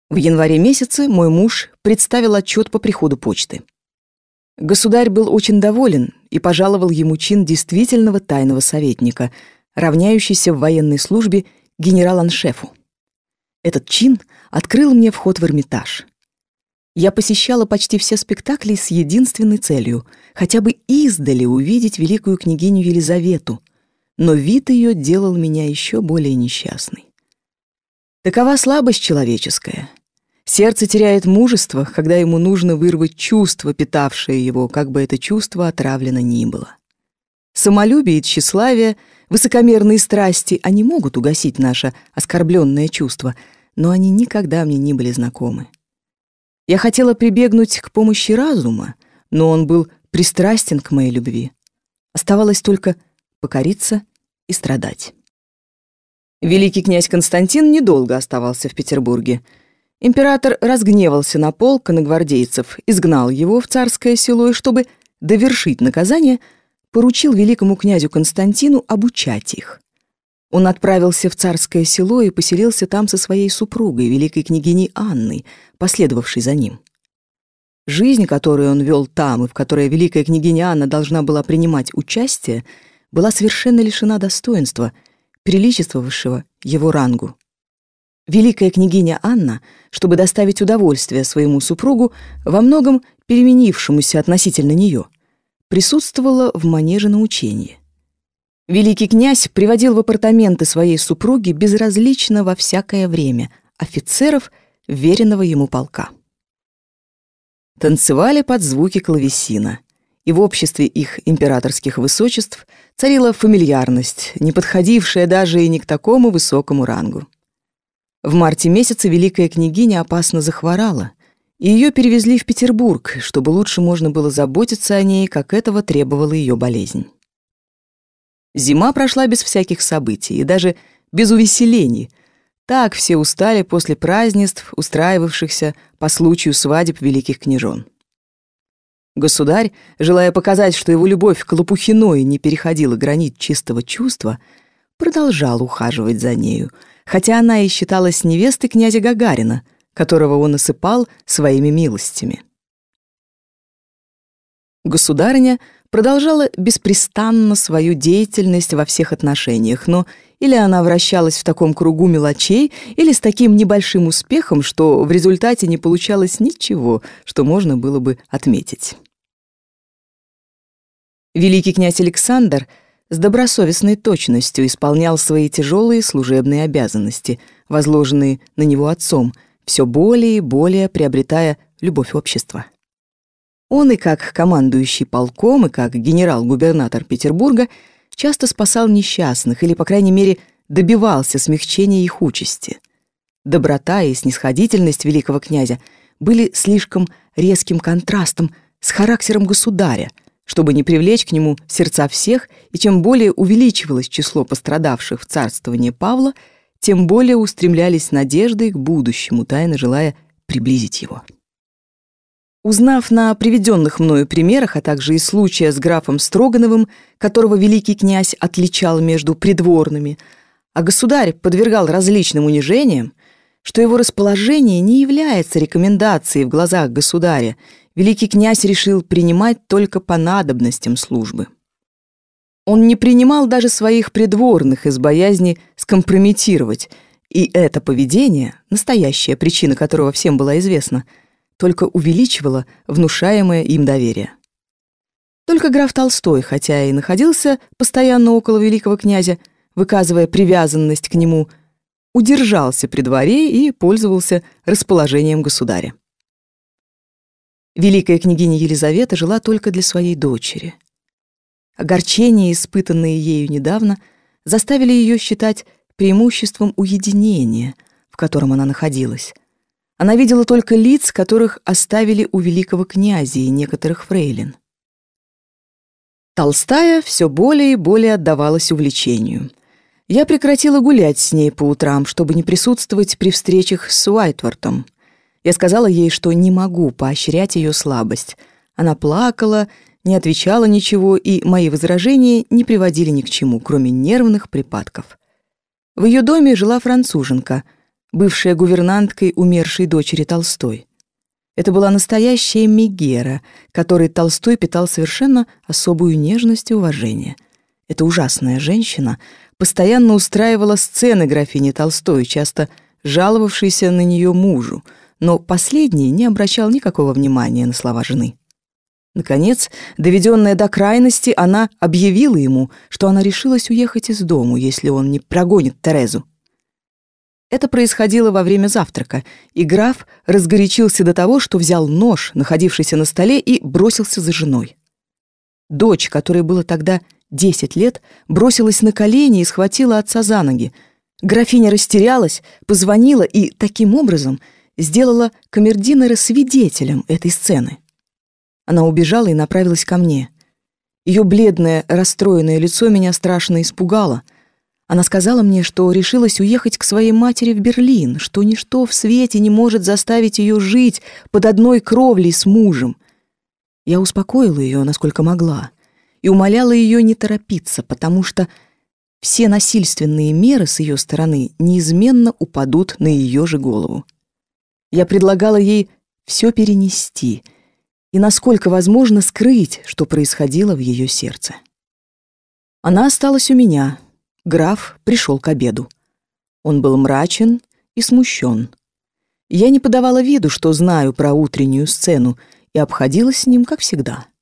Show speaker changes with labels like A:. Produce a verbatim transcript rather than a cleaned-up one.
A: В январе месяце мой муж представил отчет по приходу почты. Государь был очень доволен и пожаловал ему чин действительного тайного советника, равняющийся в военной службе генерал-аншефу. Этот чин открыл мне вход в Эрмитаж. Я посещала почти все спектакли с единственной целью — хотя бы издали увидеть великую княгиню Елизавету, но вид ее делал меня еще более несчастной. Такова слабость человеческая. Сердце теряет мужество, когда ему нужно вырвать чувство, питавшее его, как бы это чувство отравлено ни было. Самолюбие и тщеславие, высокомерные страсти, они могут угасить наше оскорбленное чувство, но они никогда мне не были знакомы. Я хотела прибегнуть к помощи разума, но он был пристрастен к моей любви. Оставалось только покориться и страдать. Великий князь Константин недолго оставался в Петербурге. Император разгневался на полк конногвардейцев, изгнал его в Царское Село и, чтобы довершить наказание, поручил великому князю Константину обучать их. Он отправился в Царское Село и поселился там со своей супругой, великой княгиней Анной, последовавшей за ним. Жизнь, которую он вел там, и в которой великая княгиня Анна должна была принимать участие, была совершенно лишена достоинства, приличествовавшего его рангу. Великая княгиня Анна, чтобы доставить удовольствие своему супругу, во многом переменившемуся относительно нее, присутствовала в манеже научения. Великий князь приводил в апартаменты своей супруги безразлично во всякое время офицеров веренного ему полка. Танцевали под звуки клавесина, и в обществе их императорских высочеств царила фамильярность, не подходившая даже и не к такому высокому рангу. В марте месяце великая княгиня опасно захворала, и ее перевезли в Петербург, чтобы лучше можно было заботиться о ней, как этого требовала ее болезнь. Зима прошла без всяких событий и даже без увеселений. Так все устали после празднеств, устраивавшихся по случаю свадеб великих княжон. Государь, желая показать, что его любовь к Лопухиной не переходила границ чистого чувства, продолжал ухаживать за нею, хотя она и считалась невестой князя Гагарина, которого он осыпал своими милостями. Государыня продолжала беспрестанно свою деятельность во всех отношениях, но или она вращалась в таком кругу мелочей, или с таким небольшим успехом, что в результате не получалось ничего, что можно было бы отметить. Великий князь Александр с добросовестной точностью исполнял свои тяжелые служебные обязанности, возложенные на него отцом, все более и более приобретая любовь общества. Он и как командующий полком, и как генерал-губернатор Петербурга часто спасал несчастных или, по крайней мере, добивался смягчения их участи. Доброта и снисходительность великого князя были слишком резким контрастом с характером государя, чтобы не привлечь к нему сердца всех, и чем более увеличивалось число пострадавших в царствовании Павла, тем более устремлялись надежды к будущему, тайно желая приблизить его. Узнав на приведенных мною примерах, а также и случая с графом Строгановым, которого великий князь отличал между придворными, а государь подвергал различным унижениям, что его расположение не является рекомендацией в глазах государя, великий князь решил принимать только по надобностям службы. Он не принимал даже своих придворных из боязни скомпрометировать, и это поведение, настоящая причина которого всем была известна, только увеличивало внушаемое им доверие. Только граф Толстой, хотя и находился постоянно около великого князя, выказывая привязанность к нему, удержался при дворе и пользовался расположением государя. Великая княгиня Елизавета жила только для своей дочери. Огорчения, испытанные ею недавно, заставили ее считать преимуществом уединения, в котором она находилась. Она видела только лиц, которых оставили у великого князя и некоторых фрейлин. Толстая все более и более отдавалась увлечению. Я прекратила гулять с ней по утрам, чтобы не присутствовать при встречах с Уайтвортом. Я сказала ей, что не могу поощрять ее слабость. Она плакала, не отвечала ничего, и мои возражения не приводили ни к чему, кроме нервных припадков. В ее доме жила француженка, бывшая гувернанткой умершей дочери Толстой. Это была настоящая Мегера, которой Толстой питал совершенно особую нежность и уважение. Эта ужасная женщина постоянно устраивала сцены графини Толстой, часто жаловавшейся на нее мужу, но последний не обращал никакого внимания на слова жены. Наконец, доведенная до крайности, она объявила ему, что она решилась уехать из дому, если он не прогонит Терезу. Это происходило во время завтрака, и граф разгорячился до того, что взял нож, находившийся на столе, и бросился за женой. Дочь, которой было тогда десять лет, бросилась на колени и схватила отца за ноги. Графиня растерялась, позвонила и, таким образом, сделала камердинера свидетелем этой сцены. Она убежала и направилась ко мне. Ее бледное, расстроенное лицо меня страшно испугало. Она сказала мне, что решилась уехать к своей матери в Берлин, что ничто в свете не может заставить ее жить под одной кровлей с мужем. Я успокоила ее, насколько могла, и умоляла ее не торопиться, потому что все насильственные меры с ее стороны неизменно упадут на ее же голову. Я предлагала ей все перенести и, насколько возможно, скрыть, что происходило в ее сердце. Она осталась у меня. Граф пришел к обеду. Он был мрачен и смущен. Я не подавала виду, что знаю про утреннюю сцену, и обходилась с ним, как всегда.